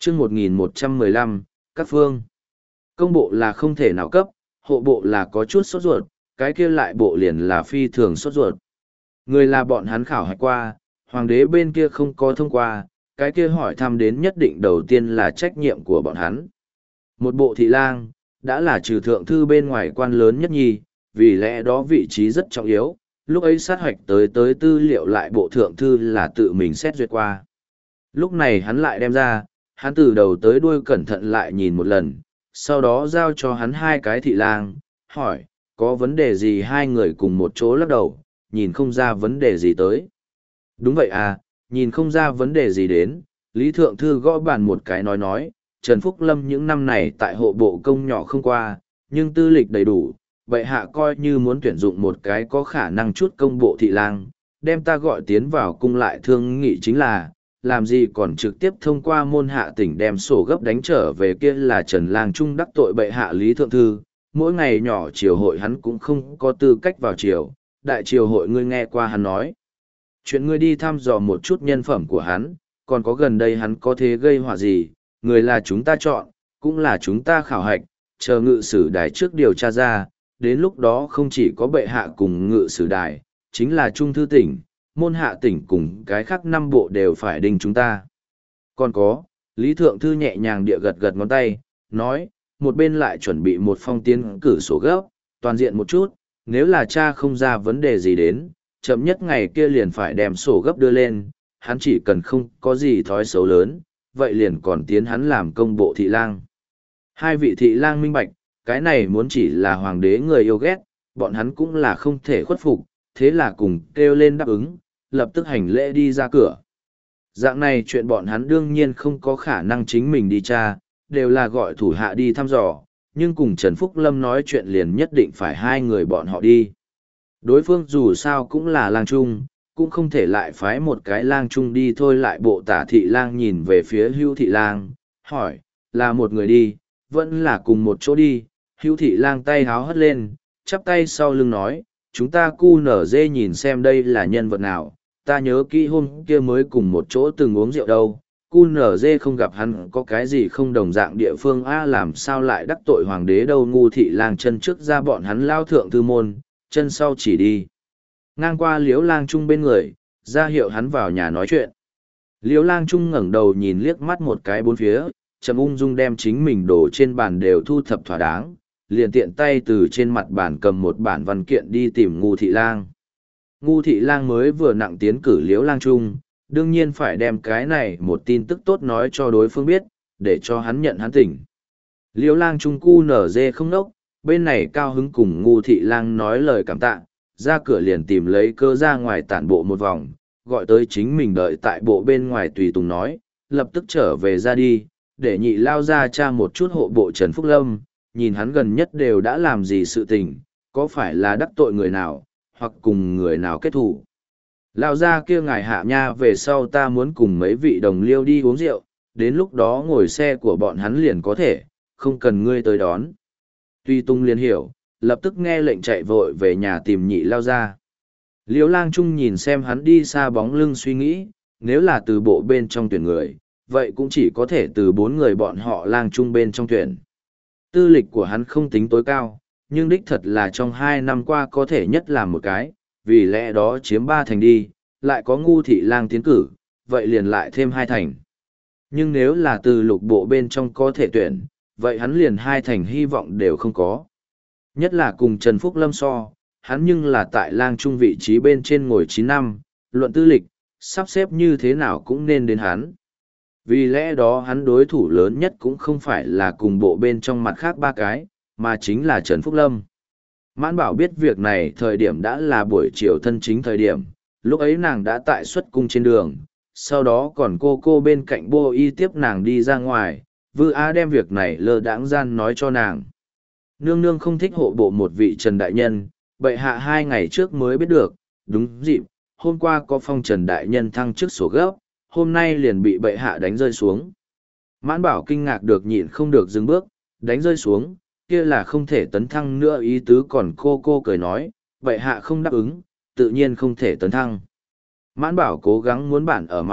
chương 1115, các phương. Công bộ là không thể nào cấp, hộ bộ là có chút sốt ruột, cái kia lại bộ liền là phi thường sốt ruột. Người là bọn hắn khảo hạch qua, hoàng đế bên kia không có thông qua, cái kia hỏi thăm đến nhất định đầu tiên là trách nhiệm của bọn hắn. Một bộ thị lang, đã là trừ thượng thư bên ngoài quan lớn nhất nhi, vì lẽ đó vị trí rất trọng yếu, lúc ấy sát hoạch tới tư liệu lại bộ thượng thư là tự mình xét duyệt qua. Lúc này hắn lại đem ra, hắn từ đầu tới đuôi cẩn thận lại nhìn một lần, sau đó giao cho hắn hai cái thị lang, hỏi, có vấn đề gì hai người cùng một chỗ lắc đầu, nhìn không ra vấn đề gì tới. Đúng vậy à, nhìn không ra vấn đề gì đến, Lý Thượng Thư gõ bàn một cái nói, Trần Phúc Lâm những năm này tại hộ bộ công nhỏ không qua, nhưng tư lịch đầy đủ, vậy hạ coi như muốn tuyển dụng một cái có khả năng chút công bộ thị lang, đem ta gọi tiến vào cung lại thương nghị chính là, làm gì còn trực tiếp thông qua môn hạ tỉnh đem sổ gấp đánh trở về kia là Trần Lang Trung đắc tội bệ hạ Lý Thượng Thư, mỗi ngày nhỏ triều hội hắn cũng không có tư cách vào triều, đại triều hội ngươi nghe qua hắn nói. Chuyện ngươi đi thăm dò một chút nhân phẩm của hắn, còn có gần đây hắn có thế gây họa gì, người là chúng ta chọn, cũng là chúng ta khảo hạch, chờ ngự sử đài trước điều tra ra, đến lúc đó không chỉ có bệ hạ cùng ngự sử đài, chính là trung thư tỉnh, môn hạ tỉnh cùng cái khác năm bộ đều phải đình chúng ta. Còn có, Lý Thượng Thư nhẹ nhàng địa gật gật ngón tay, nói, một bên lại chuẩn bị một phong tiến cử sổ gấp, toàn diện một chút, nếu là cha không ra vấn đề gì đến, chậm nhất ngày kia liền phải đem sổ gấp đưa lên, hắn chỉ cần không có gì thói xấu lớn, vậy liền còn tiến hắn làm công bộ thị lang. Hai vị thị lang minh bạch, cái này muốn chỉ là hoàng đế người yêu ghét, bọn hắn cũng là không thể khuất phục, thế là cùng kêu lên đáp ứng, lập tức hành lễ đi ra cửa. Dạng này chuyện bọn hắn đương nhiên không có khả năng chính mình đi tra, đều là gọi thủ hạ đi thăm dò, nhưng cùng Trần Phúc Lâm nói chuyện liền nhất định phải hai người bọn họ đi. Đối phương dù sao cũng là lang trung, cũng không thể lại phái một cái lang trung đi thôi lại bộ tả thị lang nhìn về phía hưu thị lang, hỏi, là một người đi, vẫn là cùng một chỗ đi, hưu thị lang tay háo hất lên, chắp tay sau lưng nói, chúng ta cu nở dê nhìn xem đây là nhân vật nào, ta nhớ kỹ hôm kia mới cùng một chỗ từng uống rượu đâu, cu nở dê không gặp hắn có cái gì không đồng dạng địa phương a làm sao lại đắc tội hoàng đế đâu ngu thị lang chân trước ra bọn hắn lao thượng thư môn, chân sau chỉ đi. Ngang qua liếu lang trung bên người, ra hiệu hắn vào nhà nói chuyện. Liếu lang trung ngẩng đầu nhìn liếc mắt một cái bốn phía, trầm ung dung đem chính mình đổ trên bàn đều thu thập thỏa đáng, liền tiện tay từ trên mặt bàn cầm một bản văn kiện đi tìm ngu thị lang. Ngu thị lang mới vừa nặng tiến cử liếu lang trung, đương nhiên phải đem cái này một tin tức tốt nói cho đối phương biết, để cho hắn nhận hắn tỉnh. Liếu lang trung cu nở dê không nốc, bên này cao hứng cùng ngu thị lang nói lời cảm tạ, ra cửa liền tìm lấy cơ ra ngoài tản bộ một vòng, gọi tới chính mình đợi tại bộ bên ngoài tùy tùng nói, lập tức trở về ra đi, để nhị lao ra tra một chút hộ bộ Trần Phúc Lâm, nhìn hắn gần nhất đều đã làm gì sự tình, có phải là đắc tội người nào, hoặc cùng người nào kết thù. Lao ra kia ngài hạ nha về sau ta muốn cùng mấy vị đồng liêu đi uống rượu, đến lúc đó ngồi xe của bọn hắn liền có thể, không cần ngươi tới đón. Tuy tung liền hiểu, lập tức nghe lệnh chạy vội về nhà tìm nhị lao ra. Liếu lang trung nhìn xem hắn đi xa bóng lưng suy nghĩ, nếu là từ bộ bên trong tuyển người, vậy cũng chỉ có thể từ 4 người bọn họ lang trung bên trong tuyển. Tư lịch của hắn không tính tối cao, nhưng đích thật là trong 2 năm qua có thể nhất làm một cái, vì lẽ đó chiếm 3 thành đi, lại có ngu thị lang tiến cử, vậy liền lại thêm 2 thành. Nhưng nếu là từ lục bộ bên trong có thể tuyển, vậy hắn liền 2 thành hy vọng đều không có. Nhất là cùng Trần Phúc Lâm so, hắn nhưng là tại lang trung vị trí bên trên ngồi 9 năm, luận tư lịch, sắp xếp như thế nào cũng nên đến hắn. Vì lẽ đó hắn đối thủ lớn nhất cũng không phải là cùng bộ bên trong mặt khác 3 cái, mà chính là Trần Phúc Lâm. Mãn Bảo biết việc này thời điểm đã là buổi chiều thân chính thời điểm, lúc ấy nàng đã tại xuất cung trên đường, sau đó còn cô bên cạnh Bô Y tiếp nàng đi ra ngoài, Vư Á đem việc này lơ đãng gian nói cho nàng. Nương nương không thích hộ bộ một vị Trần Đại Nhân, bệ hạ 2 ngày trước mới biết được, đúng dịp, hôm qua có phong Trần Đại Nhân thăng chức sổ gấp, hôm nay liền bị bệ hạ đánh rơi xuống. Mãn Bảo kinh ngạc được nhịn không được dừng bước, đánh rơi xuống, kia là không thể tấn thăng nữa ý tứ còn cô cười nói, bệ hạ không đáp ứng, tự nhiên không thể tấn thăng. Mãn Bảo cố gắng muốn bản ở mặt,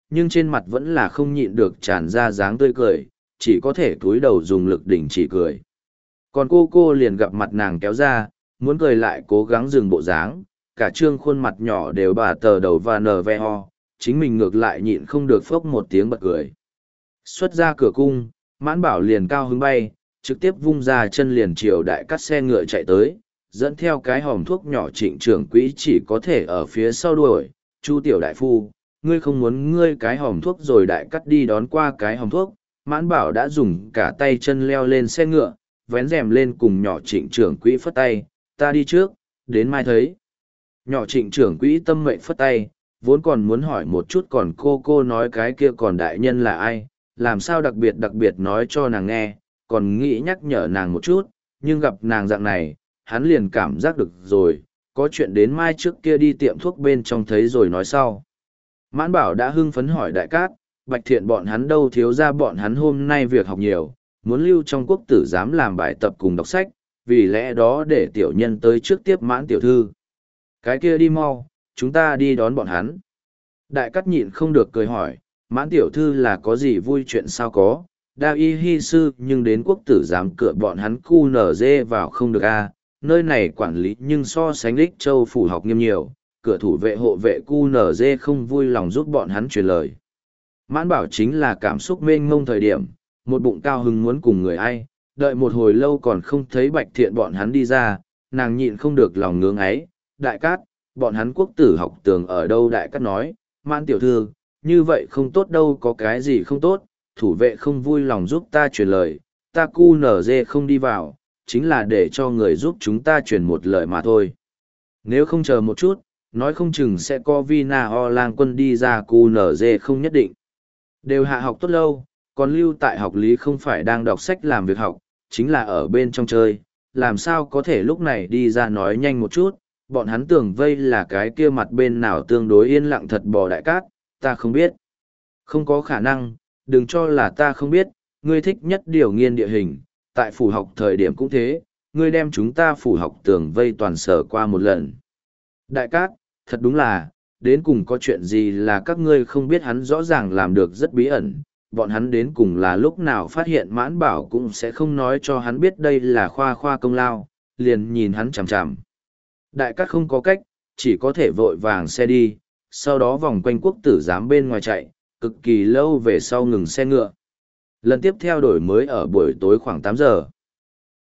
nhưng trên mặt vẫn là không nhịn được tràn ra dáng tươi cười, chỉ có thể cúi đầu dùng lực đỉnh chỉ cười. Còn cô liền gặp mặt nàng kéo ra, muốn cười lại cố gắng dừng bộ dáng, cả trương khuôn mặt nhỏ đều bà tờ đầu và nở ve ho, chính mình ngược lại nhịn không được phốc một tiếng bật cười. Xuất ra cửa cung, Mãn Bảo liền cao hứng bay, trực tiếp vung ra chân liền chiều đại cắt xe ngựa chạy tới, dẫn theo cái hòm thuốc nhỏ Trịnh trưởng quỹ chỉ có thể ở phía sau đuổi. Chu tiểu đại phu, ngươi không muốn ngươi cái hòm thuốc rồi đại cắt đi đón qua cái hòm thuốc. Mãn Bảo đã dùng cả tay chân leo lên xe ngựa, vén rèm lên cùng nhỏ Trịnh trưởng quỹ phất tay, ta đi trước, đến mai thấy. Nhỏ Trịnh trưởng quỹ tâm mệnh phất tay, vốn còn muốn hỏi một chút còn cô nói cái kia còn đại nhân là ai, làm sao đặc biệt nói cho nàng nghe, còn nghĩ nhắc nhở nàng một chút, nhưng gặp nàng dạng này, hắn liền cảm giác được rồi, có chuyện đến mai trước kia đi tiệm thuốc bên trong thấy rồi nói sau. Mãn Bảo đã hưng phấn hỏi đại cát, Bạch Thiện bọn hắn đâu thiếu ra bọn hắn hôm nay việc học nhiều, muốn lưu trong quốc tử giám làm bài tập cùng đọc sách, vì lẽ đó để tiểu nhân tới trước tiếp Mãn tiểu thư. Cái kia đi mau, chúng ta đi đón bọn hắn. Đại cát nhịn không được cười hỏi, Mãn tiểu thư là có gì vui chuyện sao có, đa y hy sư nhưng đến quốc tử giám cửa bọn hắn cu nở dê vào không được a nơi này quản lý nhưng so sánh Lích Châu phủ học nghiêm nhiều, cửa thủ vệ hộ vệ cu nở dê không vui lòng giúp bọn hắn truyền lời. Mãn Bảo chính là cảm xúc mênh mông thời điểm, một bụng cao hứng muốn cùng người ai, đợi một hồi lâu còn không thấy Bạch Thiện bọn hắn đi ra, nàng nhịn không được lòng ngưỡng ấy, đại cát, bọn hắn quốc tử học tường ở đâu đại cát nói, Mãn tiểu thư, như vậy không tốt đâu có cái gì không tốt, thủ vệ không vui lòng giúp ta truyền lời, ta cu nở dê không đi vào, chính là để cho người giúp chúng ta truyền một lời mà thôi. Nếu không chờ một chút, nói không chừng sẽ có Vina O lang quân đi ra cu nở dê không nhất định. Đều hạ học tốt lâu, còn lưu tại học lý không phải đang đọc sách làm việc học, chính là ở bên trong chơi, làm sao có thể lúc này đi ra nói nhanh một chút, bọn hắn tưởng vây là cái kia mặt bên nào tương đối yên lặng thật bò đại cát, ta không biết. Không có khả năng, đừng cho là ta không biết, ngươi thích nhất điều nghiên địa hình, tại phủ học thời điểm cũng thế, ngươi đem chúng ta phủ học tường vây toàn sở qua một lần. Đại cát, thật đúng là, đến cùng có chuyện gì là các ngươi không biết hắn rõ ràng làm được rất bí ẩn, bọn hắn đến cùng là lúc nào phát hiện Mãn Bảo cũng sẽ không nói cho hắn biết đây là khoa công lao, liền nhìn hắn chằm chằm. Đại cát không có cách, chỉ có thể vội vàng xe đi, sau đó vòng quanh quốc tử giám bên ngoài chạy, cực kỳ lâu về sau ngừng xe ngựa. Lần tiếp theo đổi mới ở buổi tối khoảng 8 giờ.